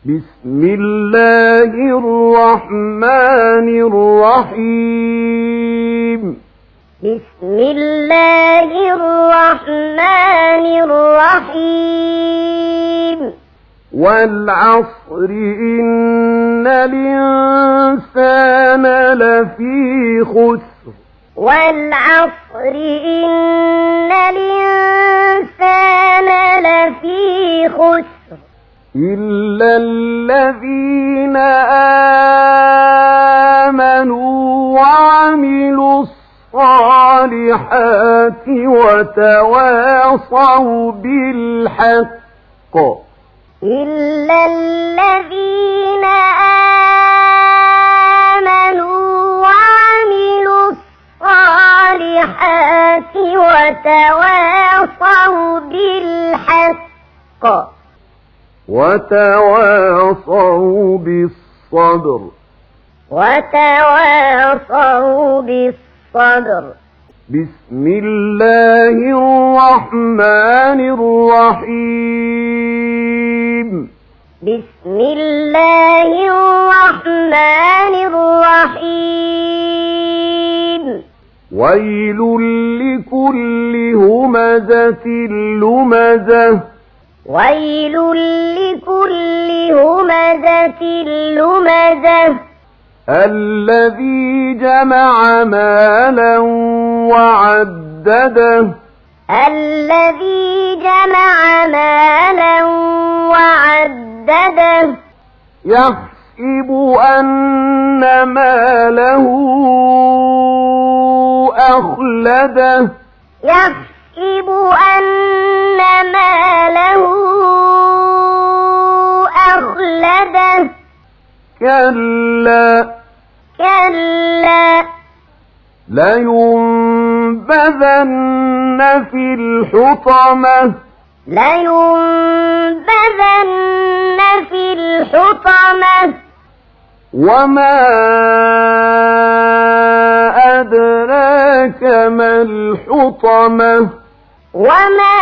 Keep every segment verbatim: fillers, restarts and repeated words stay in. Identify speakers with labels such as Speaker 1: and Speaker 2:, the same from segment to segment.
Speaker 1: بسم الله الرحمن الرحيم
Speaker 2: بسم الله الرحمن الرحيم
Speaker 1: والعصر إن الإنسان لفي خسر
Speaker 2: والعصر إن الإنسان لفي خسر
Speaker 1: إلا الذين آمنوا وعملوا الصالحات وتواصوا بالحق
Speaker 2: إلا الذين آمنوا وعملوا الصالحات وتواصوا بالحق
Speaker 1: وتواصوا بالصبر
Speaker 2: وتواصوا بالصبر
Speaker 1: بسم الله الرحمن الرحيم
Speaker 2: بسم الله الرحمن الرحيم
Speaker 1: ويل لكل همزة لمزة
Speaker 2: ويل لكل همزة لمزة
Speaker 1: الذي جمع مالا وعدده
Speaker 2: الذي جمع مالا وعدده
Speaker 1: يحسب أن ماله أخلده
Speaker 2: يحسب أن ماله أخلده
Speaker 1: كلا
Speaker 2: كلا
Speaker 1: لينبذن في الحطمة
Speaker 2: لينبذن في الحطمة
Speaker 1: وما أدراك ما الحطمة
Speaker 2: وما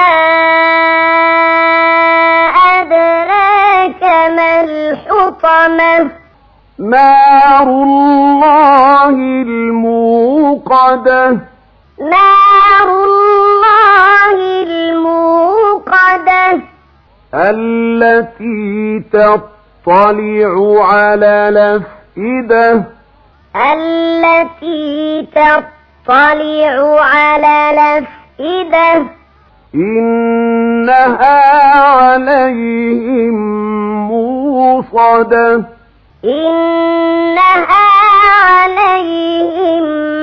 Speaker 2: أدراك ما الحطمة
Speaker 1: نار الله الموقدة
Speaker 2: نار الله الموقدة
Speaker 1: التي تطلع على الأفئدة
Speaker 2: التي تطلع على الأفئدة
Speaker 1: إنها عليهم موصدة
Speaker 2: إنها عليهم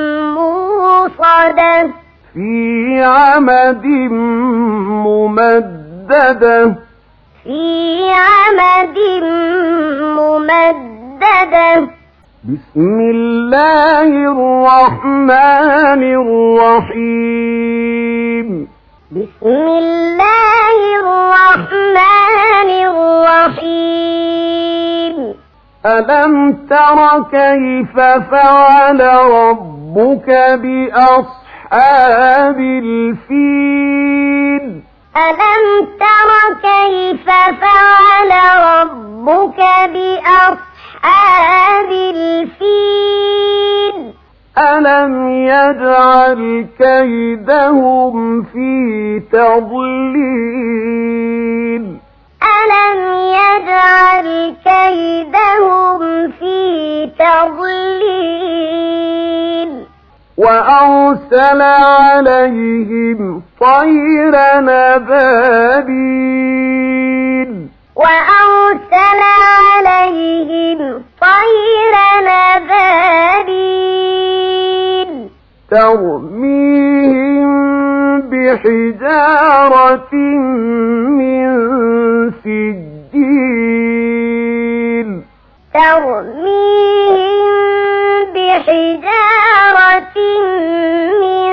Speaker 2: موصدة
Speaker 1: في عمد ممددة
Speaker 2: في عمد ممددة
Speaker 1: بسم الله الرحمن الرحيم
Speaker 2: بسم الله الرحمن الرحيم
Speaker 1: ألم تر كيف فعل ربك بأصحاب الفيل
Speaker 2: ألم تر كيف فعل ربك بأصحاب الفيل
Speaker 1: ألم يجعل كيدهم في تضليل
Speaker 2: ألم يجعل كيدهم في تضليل
Speaker 1: وأرسل عليهم طيرا أبابيل
Speaker 2: وأرسل عليهم طيرا أبابيل
Speaker 1: ترميهم بحجارة من سجيل
Speaker 2: ترميهم بحجارة من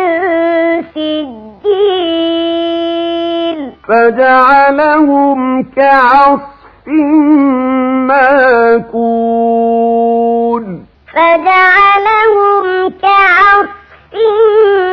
Speaker 2: سجيل
Speaker 1: فجعلهم كعصف ماكول
Speaker 2: فجعلهم كعصف